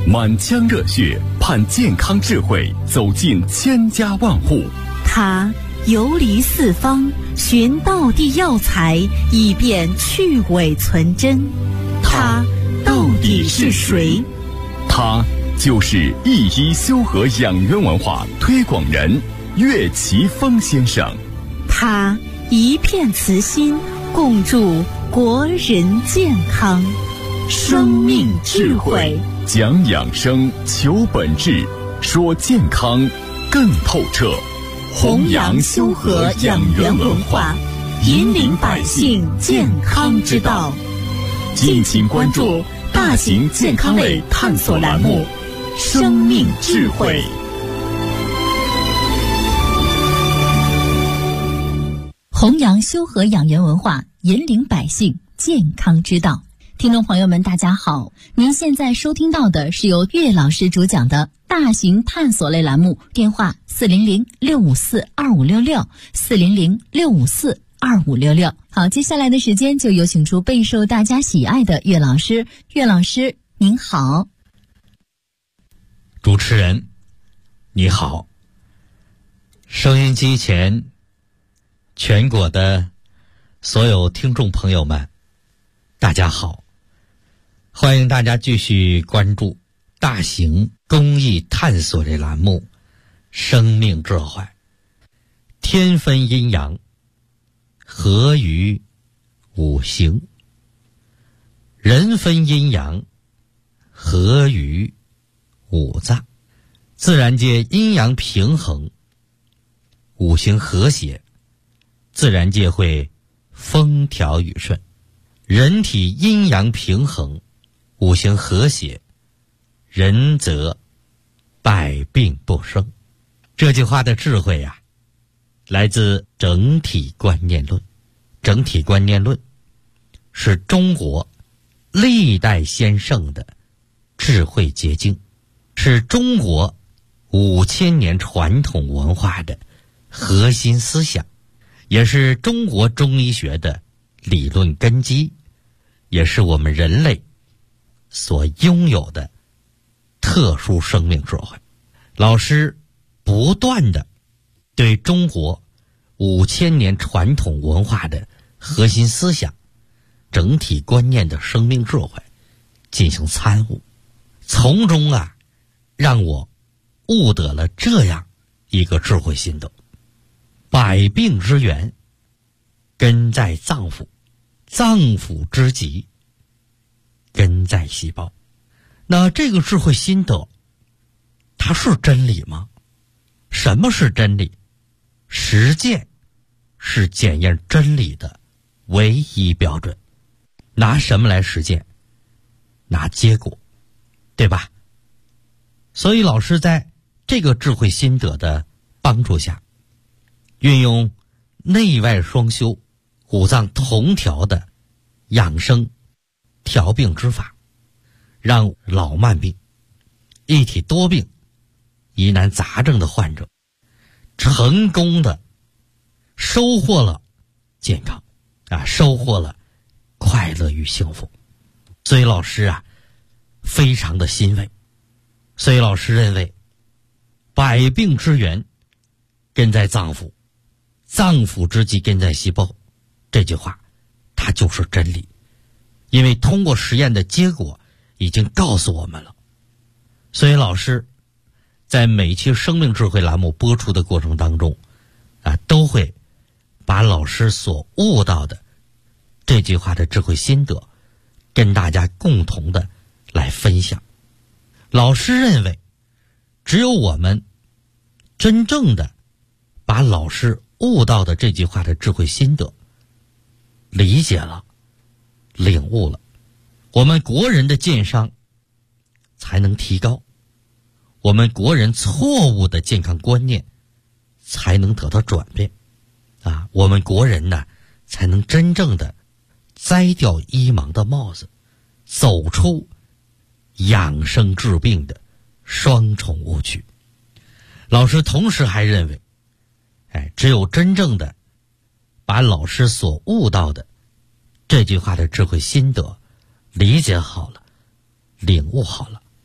满腔热血盼健康智慧走进千家万户。 他游离四方，寻道地药材，以便去伪存真。他到底是谁？ 他就是一一修和养元文化推广人岳奇峰先生。 他一片慈心，共筑国人健康。生命智慧， 讲养生，求本质，说健康更透彻。 弘扬修和养元文化，引领百姓健康之道。敬请关注大型健康类探索栏目《生命智慧》。弘扬修和养元文化，引领百姓健康之道。听众朋友们，大家好，您现在收听到的是由岳老师主讲的大型探索类栏目，电话400-654-2566，400-654-2566。好，接下来的时间就有请出备受大家喜爱的岳老师。岳老师您好。 主持人你好，收音机前全国的所有听众朋友们大家好，欢迎大家继续关注大型公益探索类栏目《生命智慧》。天分阴阳，合于五行；人分阴阳，合于五脏。自然界阴阳平衡，五行和谐，自然界会风调雨顺。人体阴阳平衡，五行和谐，人则百病不生。这句话的智慧啊，来自整体观念论。整体观念论是中国历代先圣的智慧结晶，是中国5000年传统文化的核心思想，也是中国中医学的理论根基，也是我们人类所拥有的特殊生命智慧。老师不断的对中国5000年传统文化的核心思想、整体观念的生命智慧进行参悟，从中让我悟得了这样一个智慧心得：百病之源根在脏腑，脏腑之极根在细胞。那这个智慧心得它是真理吗？什么是真理？实践是检验真理的唯一标准。拿什么来实践？拿结果，对吧？所以老师在这个智慧心得的帮助下，运用内外双修、五脏同调的养生调病之法，让老慢病、一体多病、疑难杂症的患者成功的收获了健康收获了快乐与幸福。所以老师非常的欣慰。所以老师认为，百病之源根在脏腑，脏腑之极根在细胞，这句话它就是真理。因为通过实验的结果已经告诉我们了。所以老师在每期生命智慧栏目播出的过程当中都会把老师所悟到的这句话的智慧心得跟大家共同的来分享。老师认为，只有我们真正的把老师悟到的这句话的智慧心得理解了、领悟了，我们国人的健商才能提高，我们国人错误的健康观念才能得到转变我们国人呢才能真正的摘掉医盲的帽子，走出养生治病的双重误区。老师同时还认为，只有真正的把老师所悟到的这句话的智慧心得理解好了、领悟好了，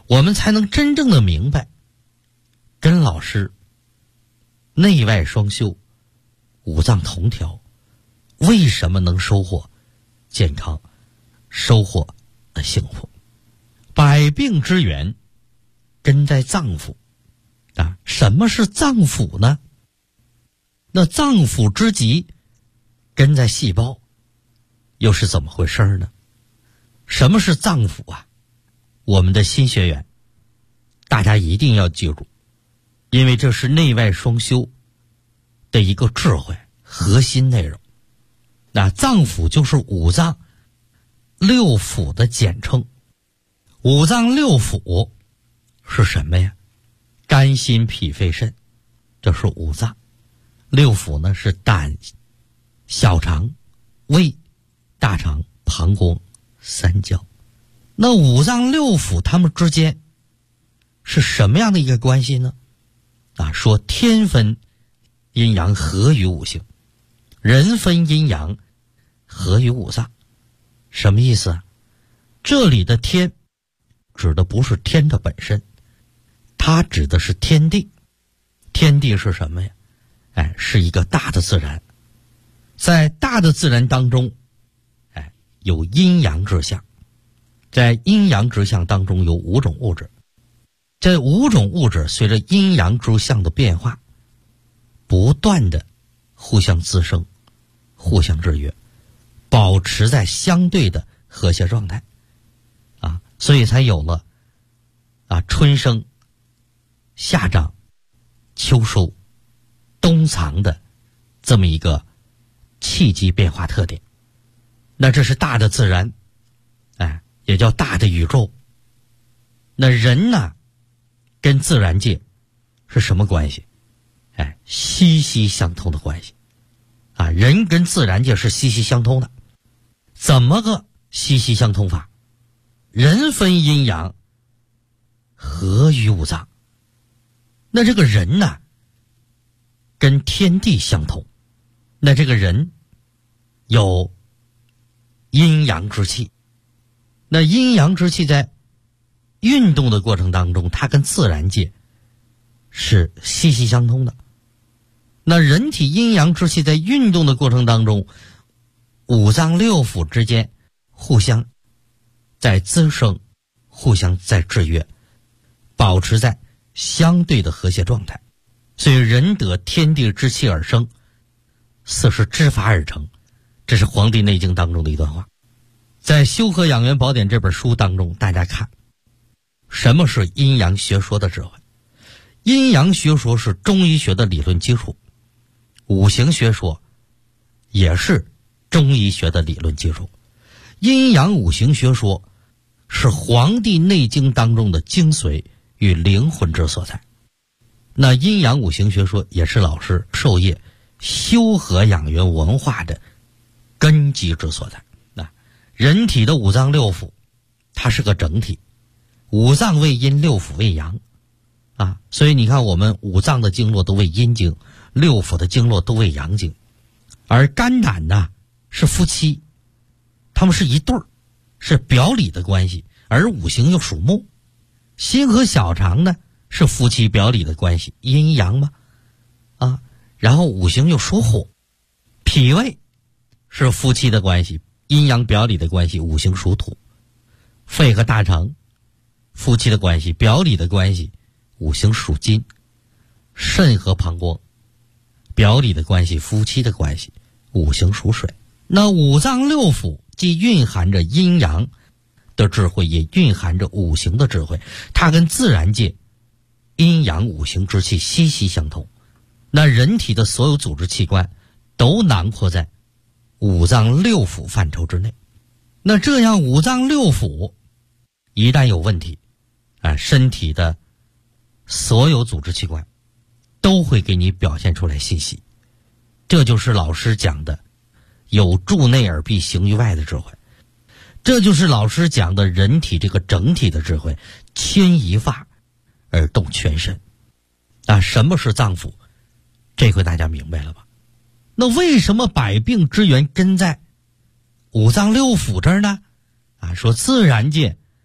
我们才能真正的明白，跟老师内外双修，五脏同调，为什么能收获健康，收获幸福。百病之源根在脏腑啊。什么是脏腑呢？那脏腑之极根在细胞，又是怎么回事呢？什么是脏腑啊？我们的新学员大家一定要记住，因为这是内外双修的一个智慧核心内容。那脏腑就是五脏六腑的简称。五脏六腑是什么呀？肝心脾肺肾，这是五脏。六腑呢是胆、小肠、胃、大肠、膀胱、三焦。那五脏六腑它们之间是什么样的一个关系呢？说天分阴阳合于五行，人分阴阳合于五脏。什么意思啊？这里的天指的不是天的本身，它指的是天地。天地是什么呀？是一个大的自然。在大的自然当中，有阴阳之象。在阴阳之象当中有五种物质。这五种物质随着阴阳之象的变化，不断的互相滋生，互相制约，保持在相对的和谐状态。所以才有了春生、夏长、秋收、冬藏的这么一个气机变化特点。那这是大的自然，也叫大的宇宙。那人呢，跟自然界是什么关系？息息相通的关系。人跟自然界是息息相通的。怎么个息息相通法？人分阴阳合于五脏。那这个人呢，跟天地相同。那这个人有阴阳之气。那阴阳之气在运动的过程当中，它跟自然界是息息相通的。那人体阴阳之气在运动的过程当中，五脏六腑之间互相在滋生，互相在制约，保持在相对的和谐状态。所以人得天地之气而生，四时之法而成。这是《黄帝内经》当中的一段话。在《修和养元宝典》这本书当中，大家看什么是阴阳学说的智慧。阴阳学说是中医学的理论基础，五行学说也是中医学的理论基础。阴阳五行学说是《黄帝内经》当中的精髓与灵魂之所在。那阴阳五行学说也是老师授业修和养元文化的根基之所在。人体的五脏六腑它是个整体，五脏为阴，六腑为阳所以你看我们五脏的经络都为阴经，六腑的经络都为阳经。而肝胆呢是夫妻，他们是一对儿，是表里的关系。而五行又属木，心和小肠呢是夫妻表里的关系，阴阳嘛然后五行又属火，脾胃是夫妻的关系，阴阳表里的关系，五行属土。肺和大肠夫妻的关系，表里的关系，五行属金。肾和膀胱表里的关系，夫妻的关系，五行属水。那五脏六腑既蕴含着阴阳的智慧，也蕴含着五行的智慧，它跟自然界阴阳五行之气息息相通。那人体的所有组织器官都囊括在五脏六腑范畴之内。那这样五脏六腑一旦有问题身体的所有组织器官都会给你表现出来信息。这就是老师讲的有助内而必行于外的智慧，这就是老师讲的人体这个整体的智慧，牵一发而动全身什么是脏腑？这回大家明白了吧？那为什么百病之源根在五脏六腑这儿呢？说自然界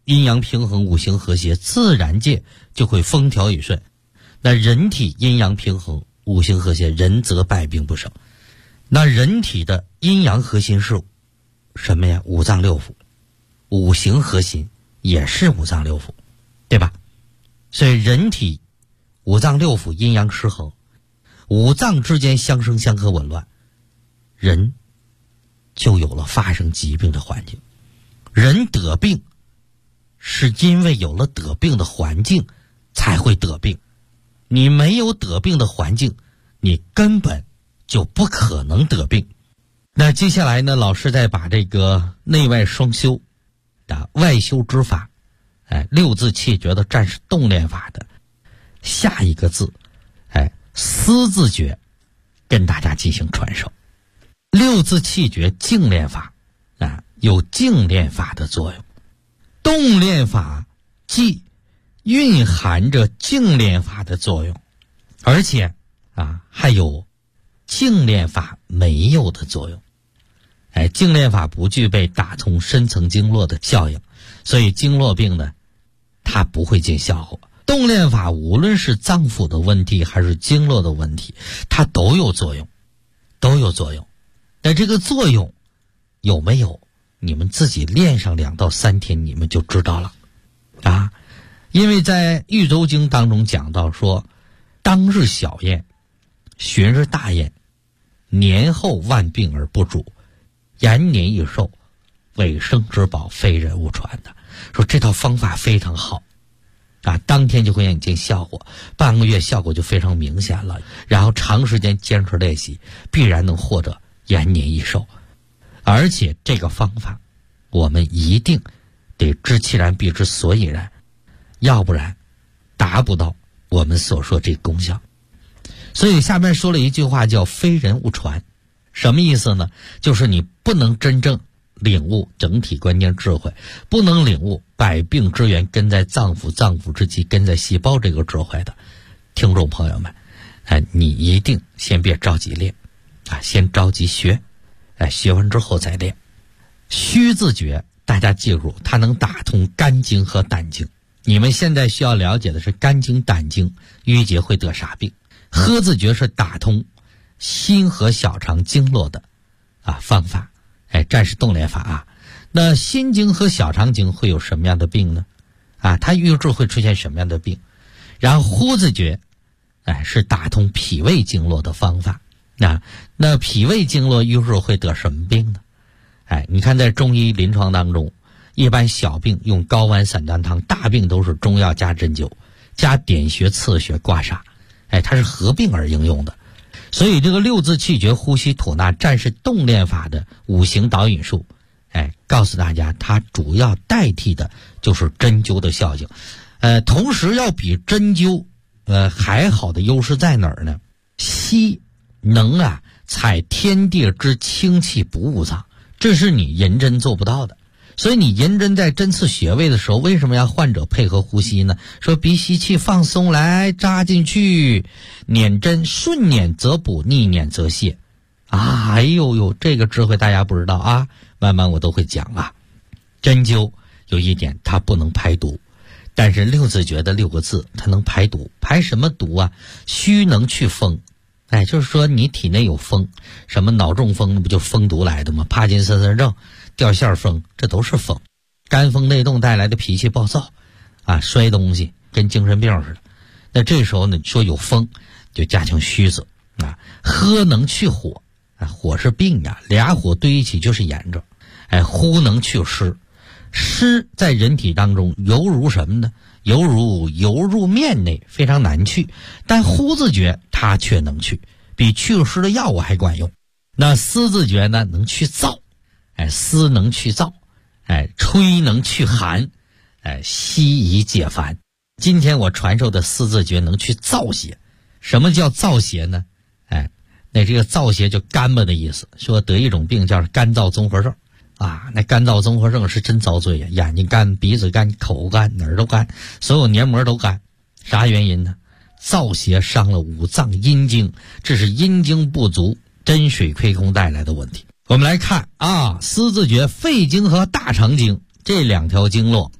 阴阳平衡，五行和谐，自然界就会风调雨顺。那人体阴阳平衡，五行和谐，人则百病不生。那人体的阴阳核心是什么呀？五脏六腑。五行核心也是五脏六腑，对吧？所以人体五脏六腑阴阳失衡，五脏之间相生相克紊乱，人就有了发生疾病的环境。人得病是因为有了得病的环境才会得病，你没有得病的环境，你根本就不可能得病。那接下来呢，老师再把这个内外双修的外修之法，六字气诀的战士动练法的下一个字，思字诀，跟大家进行传授。六字气诀静练法有静练法的作用，动练法既蕴含着静练法的作用，而且还有静练法没有的作用。静练法不具备打通深层经络的效应，所以经络病呢，它不会见效果。动练法无论是脏腑的问题还是经络的问题，它都有作用，都有作用。但这个作用有没有，你们自己练上2到3天，你们就知道了因为在《豫州经》当中讲到说，当日小宴，旬日大宴，年后万病而不主，延年益寿，尾生之宝，非人勿传的。说这套方法非常好当天就会让你见效果，半个月效果就非常明显了，然后长时间坚持练习，必然能获得延年益寿。而且这个方法我们一定得知其然必知所以然，要不然达不到我们所说这功效。所以下面说了一句话叫非人勿传，什么意思呢？就是你不能真正领悟整体关键智慧，不能领悟百病之源根在脏腑，脏腑之气根在细胞这个智慧的听众朋友们，你一定先别着急练先着急学，学完之后再练。虚字诀大家记住，它能打通肝经和胆经。你们现在需要了解的是肝经胆经淤结会得啥病。呵字诀是打通心和小肠经络的方法，战士动练法那心经和小肠经会有什么样的病呢？它预治会出现什么样的病？然后呼字诀是打通脾胃经络的方法。那脾胃经络预治会得什么病呢？你看在中医临床当中，一般小病用高丸散丹汤，大病都是中药加针灸加点穴刺穴刮痧，它是合并而应用的。所以这个六字气诀呼吸吐纳战士动练法的五行导引术，告诉大家它主要代替的就是针灸的效应。同时要比针灸还好的优势在哪儿呢？吸能采天地之清气补五脏，这是你银针做不到的。所以你银针在针刺穴位的时候，为什么要患者配合呼吸呢？说鼻吸气放松来扎进去，捻针顺捻则补，逆捻则泻这个智慧大家不知道慢慢我都会讲针灸有一点它不能排毒，但是六字诀的6个字它能排毒。排什么毒虚能去风，就是说你体内有风，什么脑中风不就风毒来的吗？帕金森氏症、掉线风，这都是风。肝风内动带来的脾气暴躁摔东西跟精神病似的。那这时候呢，你说有风就加强虚子喝能去火火是病俩火堆一起就是炎症。呼能去湿，湿在人体当中犹如什么呢？犹如油入面内，非常难去，但呼字诀它却能去，比祛湿的药物还管用。那思字诀呢，能去燥，思能去燥，吹能去寒，息以解烦。今天我传授的思字诀能去燥邪。什么叫燥邪呢？那这个燥邪就干巴的意思，说得一种病叫干燥综合症那干燥综合症是真遭罪眼睛干，鼻子干，口干，哪儿都干，所有黏膜都干。啥原因呢？燥邪伤了五脏阴经，这是阴经不足，真水亏空带来的问题。我们来看思字诀肺经和大肠经这2条经络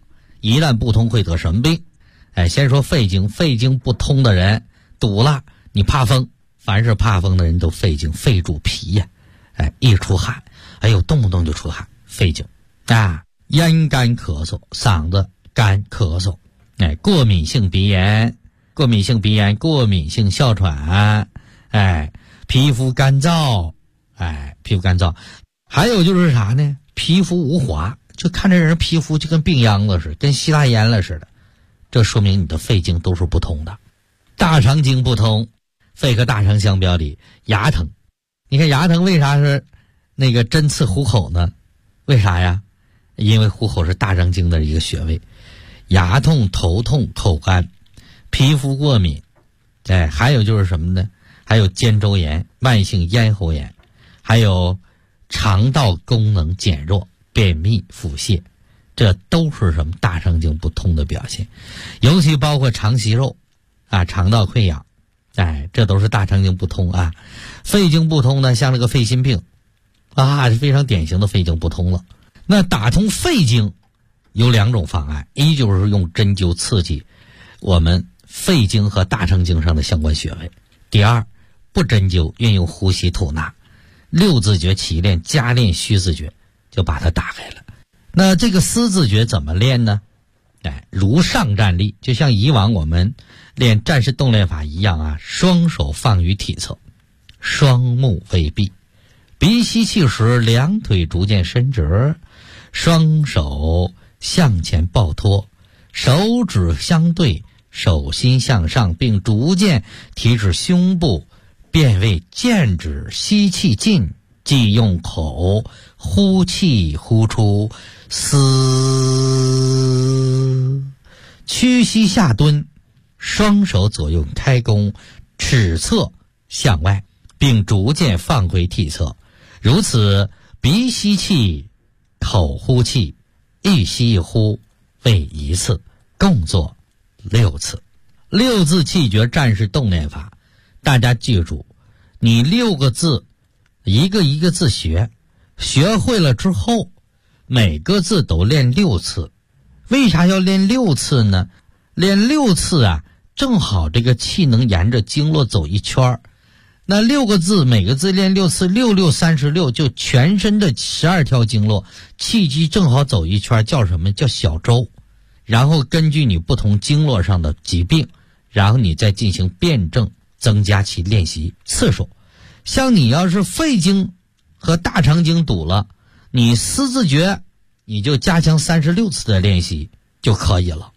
一旦不通会得什么病？先说肺经，肺经不通的人堵了，你怕风，凡是怕风的人都肺经，肺主脾呀，一出汗，动不动就出汗，肺经咽干咳嗽，嗓子干咳嗽，过敏性鼻炎，过敏性哮喘，皮肤干燥，还有就是啥呢？皮肤无华，就看这人皮肤就跟病秧子似的，跟希腊烟了似的，这说明你的肺经都是不通的。大肠经不通，肺和大肠相表里，牙疼。你看牙疼为啥是那个针刺虎口呢？为啥呀？因为虎口是大肠经的一个穴位。牙痛、头痛、口干、皮肤过敏，还有就是什么呢？还有肩周炎、慢性咽喉炎，还有肠道功能减弱、便秘、腹泻，这都是什么大肠经不通的表现。尤其包括肠息肉肠道溃疡，这都是大肠经不通啊。肺经不通呢，像这个肺心病非常典型的肺经不通了。那打通肺经有2种方案，一就是用针灸刺激我们肺经和大肠经上的相关穴位，第二不针灸，运用呼吸吐纳，6字诀起练，加练虚字诀，就把它打开了。那这个思字诀怎么练呢？如上站立，就像以往我们练战士动练法一样双手放于体侧，双目微闭，鼻吸气时两腿逐渐伸直，双手向前抱托，手指相对，手心向上，并逐渐提至胸部，变为剑指，吸气进，即用口呼气呼出，嘶，屈膝下蹲，双手左右开弓，尺侧向外，并逐渐放回体侧。如此鼻吸气，口呼气，一吸一呼为1次，共做6次。6字气诀战士动练法，大家记住，你6个字一个一个字学会了之后，每个字都练6次。为啥要练6次呢？练6次正好这个气能沿着经络走一圈，那6个字每个字练6次，6 6 36，就全身的12条经络气机正好走一圈，叫什么？叫小周。然后根据你不同经络上的疾病，然后你再进行辩证，增加其练习次数。像你要是肺经和大肠经堵了，你思字诀你就加强36次的练习就可以了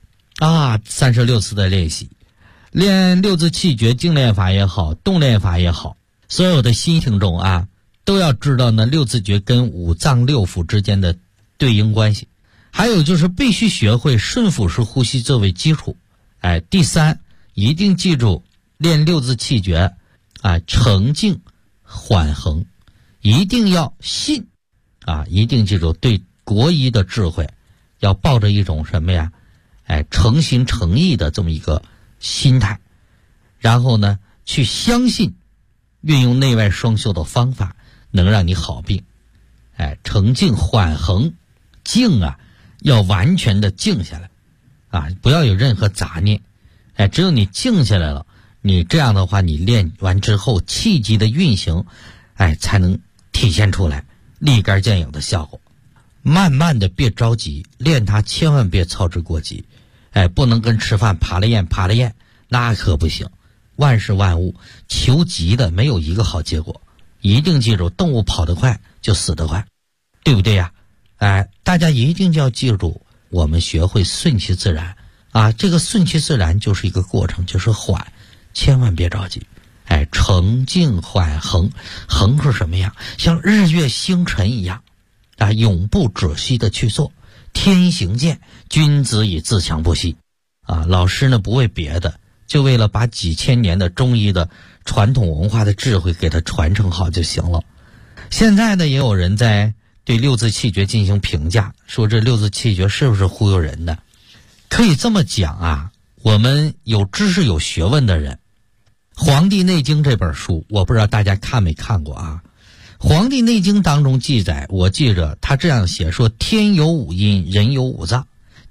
36次的练习。练6字气诀静练法也好，动练法也好，所有的新听众都要知道呢6字诀跟5脏6腑之间的对应关系。还有就是必须学会顺腹式呼吸作为基础。第3，一定记住练6字气诀沉静缓衡，一定要信一定记住对国医的智慧要抱着一种什么呀？诚心诚意的这么一个心态，然后呢去相信运用内外双修的方法能让你好病。沉静缓衡，静要完全的静下来不要有任何杂念。只有你静下来了，你这样的话你练完之后气机的运行才能体现出来立竿见影的效果。慢慢的别着急，练它千万别操之过急。不能跟吃饭扒了咽那可不行。万事万物求急的没有一个好结果，一定记住动物跑得快就死得快，对不对呀？大家一定要记住，我们学会顺其自然这个顺其自然就是一个过程，就是缓，千万别着急。沉静缓衡，衡是什么样？像日月星辰一样永不止息的去做。天行健，君子以自强不息老师呢不为别的，就为了把几千年的中医的传统文化的智慧给它传承好就行了。现在呢也有人在对6字气诀进行评价，说这6字气诀是不是忽悠人的？可以这么讲我们有知识有学问的人，《黄帝内经》这本书我不知道大家看没看过《黄帝内经》当中记载，我记着他这样写说：天有5阴，人有5脏。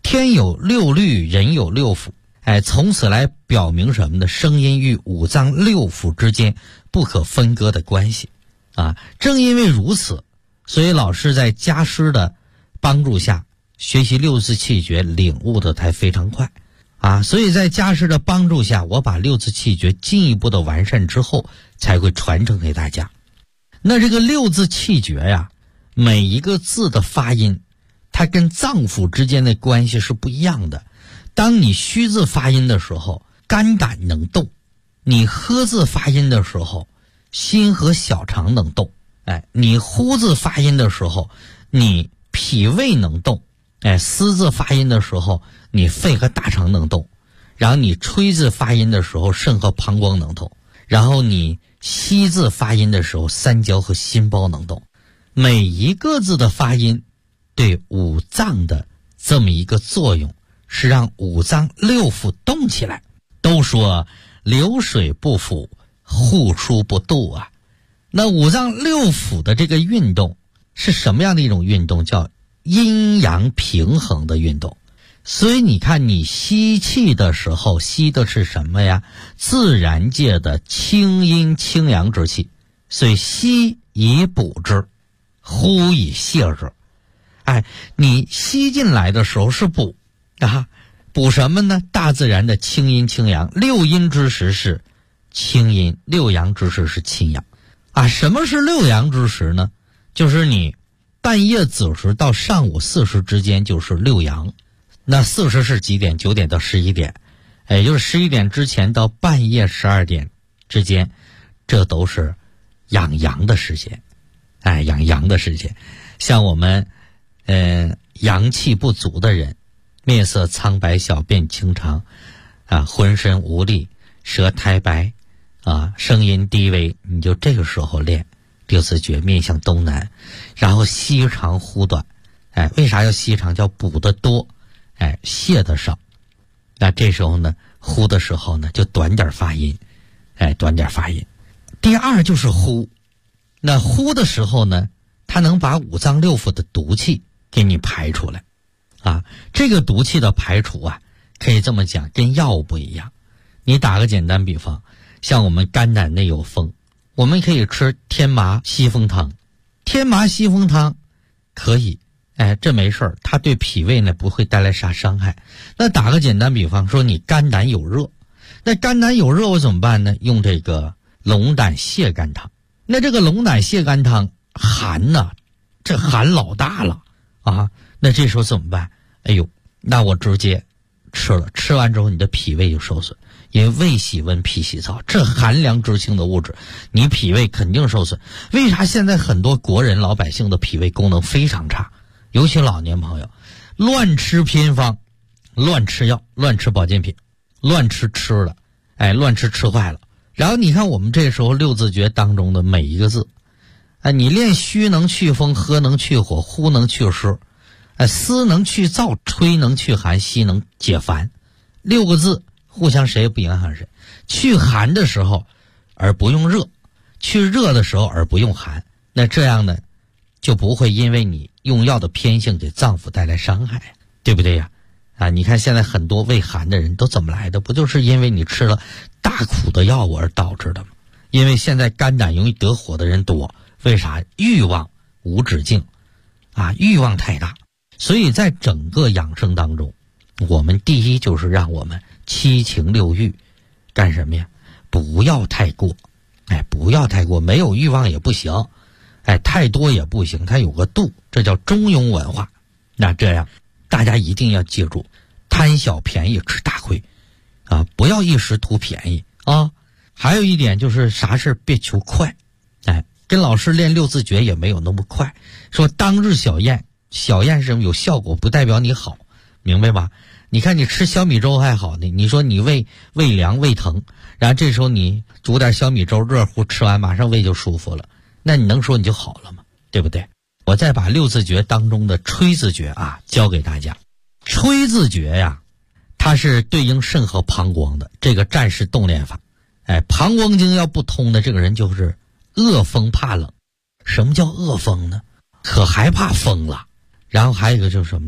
天有六律，人有六腑。从此来表明什么呢？声音与五脏六腑之间不可分割的关系啊！正因为如此，所以老师在家师的帮助下学习六字气诀，领悟的才非常快啊！所以在家师的帮助下，我把六字气诀进一步的完善之后，才会传承给大家。那这个六字气诀呀，每一个字的发音，它跟脏腑之间的关系是不一样的。当你虚字发音的时候，肝胆能动；你呵字发音的时候，心和小肠能动；你呼字发音的时候，你脾胃能动；思字发音的时候，你肺和大肠能动；然后你吹字发音的时候，肾和膀胱能动；然后你吸字发音的时候，三焦和心包能动。每一个字的发音对五脏的这么一个作用，是让五脏六腑动起来。都说流水不腐，户枢不蠹啊。那五脏六腑的这个运动是什么样的一种运动？叫阴阳平衡的运动。所以你看，你吸气的时候吸的是什么呀？自然界的清阴清阳之气。所以吸以补之，呼以泻之。你吸进来的时候是补啊，补什么呢？大自然的清阴清阳，六阴之时是清阴，六阳之时是清阳啊。什么是六阳之时呢？就是你半夜子时到上午4时之间就是六阳。那4时是几点？9点到11点，也就是11点之前到半夜12点之间，这都是养阳的时间。养阳的时间。像我们阳气不足的人，面色苍白，小便清长啊，浑身无力，舌苔白啊，声音低微，你就这个时候练六字诀，面向东南，然后吸长呼短。为啥要吸长？叫补得多，泻得少。那这时候呢，呼的时候呢，就短点发音，短点发音。第二就是呼，那呼的时候呢，它能把五脏六腑的毒气给你排出来啊。这个毒气的排除啊，可以这么讲，跟药物不一样。你打个简单比方，像我们肝胆内有风，我们可以吃天麻西风汤。天麻西风汤可以，这没事儿，它对脾胃呢不会带来啥伤害。那打个简单比方说，你肝胆有热，那肝胆有热我怎么办呢？用这个龙胆泻肝汤。那这个龙胆泻肝汤寒呐，这寒老大了啊！那这时候怎么办？那我直接吃了，吃完之后你的脾胃就受损，因为胃喜温脾喜燥，这寒凉之性的物质，你脾胃肯定受损。为啥现在很多国人老百姓的脾胃功能非常差？尤其老年朋友，乱吃偏方，乱吃药，乱吃保健品，乱吃的，乱吃坏了。然后你看我们这时候六字诀当中的每一个字，你练虚能去风，喝能去火，呼能去湿，思能去燥，吹能去寒，吸能解烦。6个字互相谁也不影响谁。去寒的时候而不用热，去热的时候而不用寒，那这样呢就不会因为你用药的偏性给脏腑带来伤害，对不对呀？你看现在很多胃寒的人都怎么来的？不就是因为你吃了大苦的药物而导致的吗？因为现在肝胆容易得火的人多，为啥？欲望无止境欲望太大。所以在整个养生当中，我们第一就是让我们七情六欲干什么呀？不要太过，不要太过，没有欲望也不行，太多也不行，它有个度，这叫中庸文化。那这样大家一定要记住，贪小便宜吃大亏不要一时图便宜啊。还有一点就是啥事别求快，跟老师练六字诀也没有那么快。说当日小宴，小宴是有效果，不代表你好，明白吧？你看你吃小米粥还好呢，你说你胃凉胃疼，然后这时候你煮点小米粥热乎，吃完马上胃就舒服了，那你能说你就好了吗？对不对？我再把六字诀当中的吹字诀教给大家。吹字诀呀，它是对应肾和膀胱的这个战士动练法。膀胱经要不通的这个人就是恶风怕冷。什么叫恶风呢？可害怕风了。然后还有一个就是什么呢？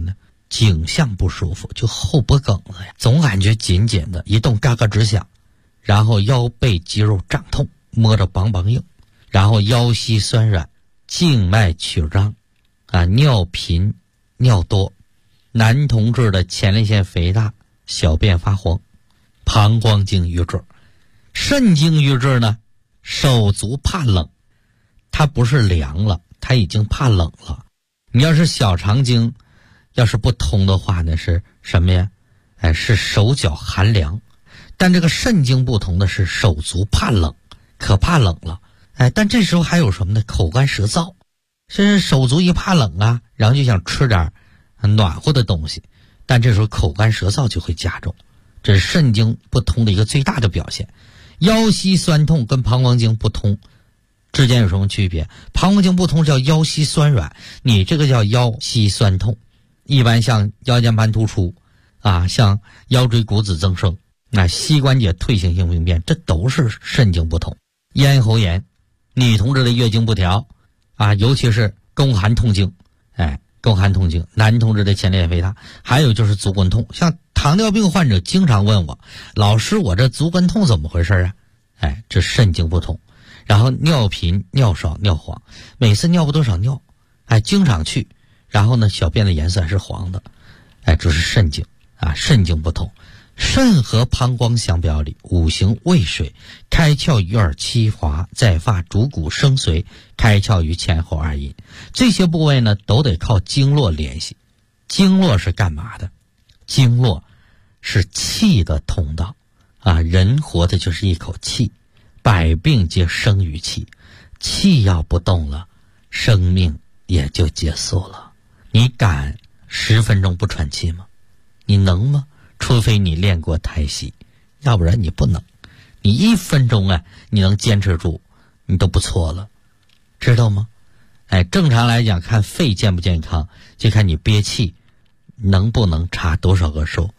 颈项不舒服，就后脖梗子呀，总感觉紧紧的，一动嘎嘎直响，然后腰背肌肉胀痛，摸着梆梆硬，然后腰膝酸软，静脉曲张，尿频尿多，男同志的前列腺肥大，小便发黄，膀胱经瘀滞。肾经瘀滞呢，手足怕冷，它不是凉了，它已经怕冷了。你要是小肠经要是不通的话呢，是什么呀？是手脚寒凉。但这个肾经不通的是手足怕冷，可怕冷了。但这时候还有什么呢？口干舌燥，是手足一怕冷啊，然后就想吃点暖和的东西，但这时候口干舌燥就会加重，这是肾经不通的一个最大的表现。腰膝酸痛跟膀胱经不通之间有什么区别？膀胱经不通叫腰膝酸软，你这个叫腰膝酸痛。一般像腰间盘突出像腰椎骨质增生，膝关节退行性病变，这都是肾经不通。咽喉炎，女同志的月经不调尤其是宫寒痛经，宫寒痛经，男同志的前列腺肥大，还有就是足跟痛。像糖尿病患者经常问我，老师我这足跟痛怎么回事这肾经不通。然后尿频尿少尿黄，每次尿不多少尿经常去，然后呢小便的颜色还是黄的，这是肾经肾经不通。肾和膀胱相表里，五行未水，开窍于耳七华，在发主骨生髓，开窍于前后二阴。这些部位呢都得靠经络联系。经络是干嘛的？经络是气的通道人活的就是一口气，百病皆生于气，气要不动了，生命也就结束了。你敢10分钟不喘气吗？你能吗？除非你练过太息，要不然你不能。你1分钟你能坚持住，你都不错了，知道吗？正常来讲，看肺健不健康，就看你憋气能不能查多少个数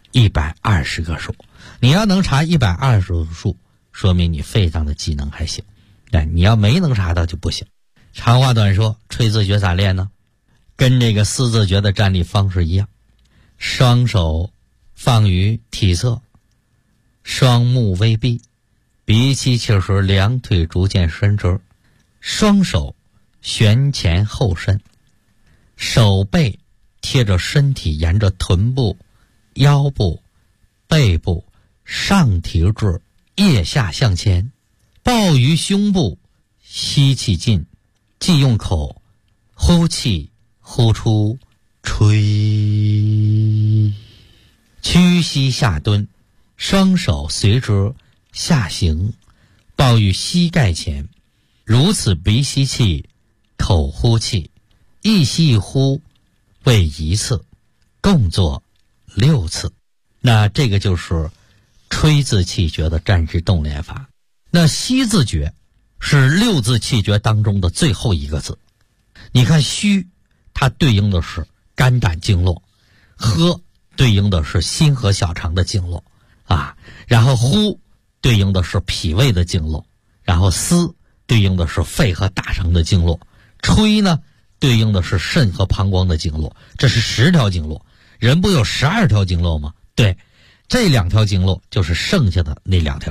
，120个数。你要能查120个数，说明你肺脏的机能还行。你要没能查到就不行。长话短说，吹字诀咋练呢？跟这个四字诀的站立方式一样，双手放于体侧，双目微闭，鼻气气时两腿逐渐伸直，双手旋前后伸，手背贴着身体，沿着臀部、腰部、背部上提至腋下向前，抱于胸部，吸气进，既用口呼气呼出，吹。屈膝下蹲，双手随之下行，抱于膝盖前，如此鼻吸气，口呼气，一吸一呼为1次，共做6次。那这个就是吹字气诀的站姿动练法。那吸字诀是6字气诀当中的最后一个字。你看虚，它对应的是肝胆经络，喝对应的是心和小肠的经络然后呼对应的是脾胃的经络，然后思对应的是肺和大肠的经络，吹呢对应的是肾和膀胱的经络。这是10条经络，人不有12条经络吗？对，这2条经络就是剩下的那2条